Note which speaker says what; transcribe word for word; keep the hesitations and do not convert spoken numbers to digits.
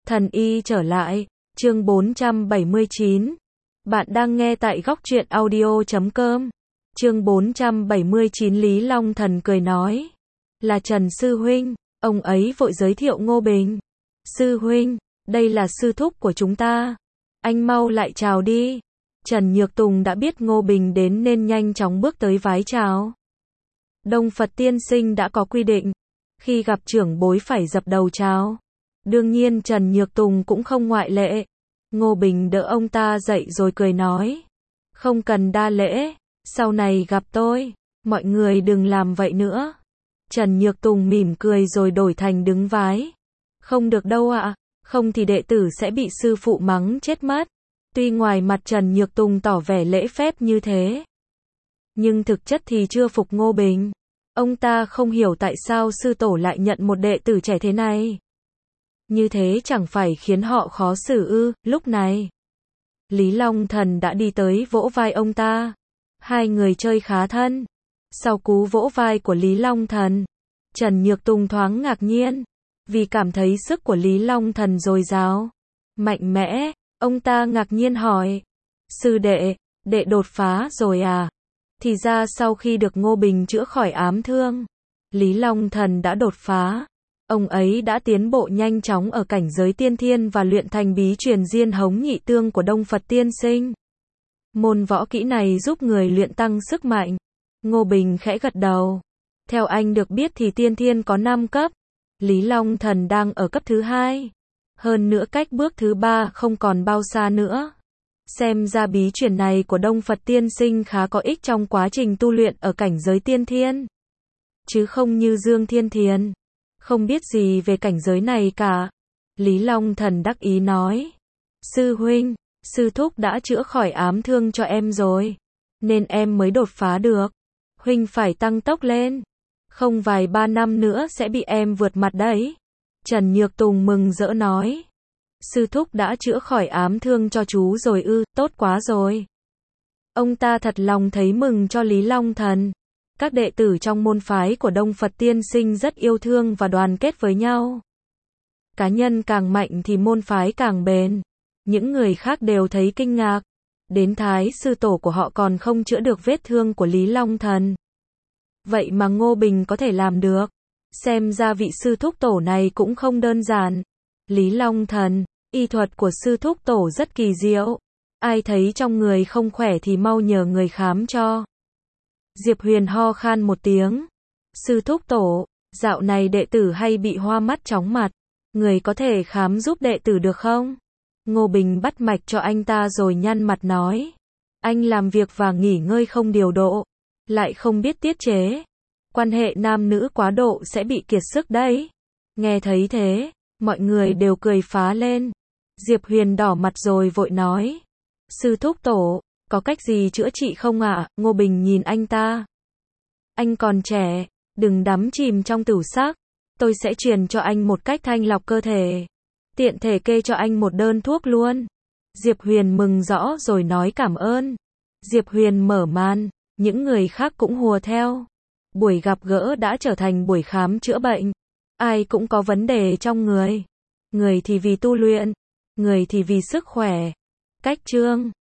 Speaker 1: Thần y trở lại, chương bốn trăm bảy mươi chín. Bạn đang nghe tại góc truyện audio chấm com. Chương bốn trăm bảy mươi chín. Lý Long Thần cười nói. Là Trần Sư Huynh. Ông ấy vội giới thiệu Ngô Bình. Sư Huynh, đây là sư thúc của chúng ta. Anh mau lại chào đi. Trần Nhược Tùng đã biết Ngô Bình đến nên nhanh chóng bước tới vái chào. Đông Phật tiên sinh đã có quy định. Khi gặp trưởng bối phải dập đầu chào. Đương nhiên Trần Nhược Tùng cũng không ngoại lệ. Ngô Bình đỡ ông ta dậy rồi cười nói. Không cần đa lễ, sau này gặp tôi, mọi người đừng làm vậy nữa. Trần Nhược Tùng mỉm cười rồi đổi thành đứng vái. Không được đâu ạ, không thì đệ tử sẽ bị sư phụ mắng chết mất. Tuy ngoài mặt Trần Nhược Tùng tỏ vẻ lễ phép như thế, nhưng thực chất thì chưa phục Ngô Bình. Ông ta không hiểu tại sao sư tổ lại nhận một đệ tử trẻ thế này. Như thế chẳng phải khiến họ khó xử ư? Lúc này, Lý Long Thần đã đi tới vỗ vai ông ta. Hai người chơi khá thân. Sau cú vỗ vai của Lý Long Thần, Trần Nhược Tùng thoáng ngạc nhiên, vì cảm thấy sức của Lý Long Thần dồi dào, mạnh mẽ. Ông ta ngạc nhiên hỏi. Sư đệ, đệ đột phá rồi à? Thì ra sau khi được Ngô Bình chữa khỏi ám thương, Lý Long Thần đã đột phá. Ông ấy đã tiến bộ nhanh chóng ở cảnh giới tiên thiên và luyện thành bí truyền Diên Hống Nhị Tương của Đông Phật tiên sinh. Môn võ kỹ này giúp người luyện tăng sức mạnh. Ngô Bình khẽ gật đầu. Theo anh được biết thì tiên thiên có năm cấp. Lý Long Thần đang ở cấp thứ hai. Hơn nữa cách bước thứ ba không còn bao xa nữa. Xem ra bí truyền này của Đông Phật tiên sinh khá có ích trong quá trình tu luyện ở cảnh giới tiên thiên. Chứ không như Dương Thiên Thiền, không biết gì về cảnh giới này cả. Lý Long Thần đắc ý nói. Sư huynh, sư thúc đã chữa khỏi ám thương cho em rồi, nên em mới đột phá được. Huynh phải tăng tốc lên. Không vài ba năm nữa sẽ bị em vượt mặt đấy. Trần Nhược Tùng mừng rỡ nói. Sư thúc đã chữa khỏi ám thương cho chú rồi ư? Tốt quá rồi. Ông ta thật lòng thấy mừng cho Lý Long Thần. Các đệ tử trong môn phái của Đông Phật tiên sinh rất yêu thương và đoàn kết với nhau. Cá nhân càng mạnh thì môn phái càng bền. Những người khác đều thấy kinh ngạc. Đến thái sư tổ của họ còn không chữa được vết thương của Lý Long Thần. Vậy mà Ngô Bình có thể làm được. Xem ra vị sư thúc tổ này cũng không đơn giản. Lý Long Thần, y thuật của sư thúc tổ rất kỳ diệu. Ai thấy trong người không khỏe thì mau nhờ người khám cho. Diệp Huyền ho khan một tiếng. Sư thúc tổ, dạo này đệ tử hay bị hoa mắt chóng mặt. Người có thể khám giúp đệ tử được không? Ngô Bình bắt mạch cho anh ta rồi nhăn mặt nói. Anh làm việc và nghỉ ngơi không điều độ, lại không biết tiết chế. Quan hệ nam nữ quá độ sẽ bị kiệt sức đấy. Nghe thấy thế, mọi người đều cười phá lên. Diệp Huyền đỏ mặt rồi vội nói. Sư thúc tổ, có cách gì chữa trị không ạ? À? Ngô Bình nhìn anh ta. Anh còn trẻ, đừng đắm chìm trong tửu sắc. Tôi sẽ truyền cho anh một cách thanh lọc cơ thể. Tiện thể kê cho anh một đơn thuốc luôn. Diệp Huyền mừng rõ rồi nói cảm ơn. Diệp Huyền mở màn, những người khác cũng hùa theo. Buổi gặp gỡ đã trở thành buổi khám chữa bệnh. Ai cũng có vấn đề trong người. Người thì vì tu luyện, người thì vì sức khỏe. Cách chương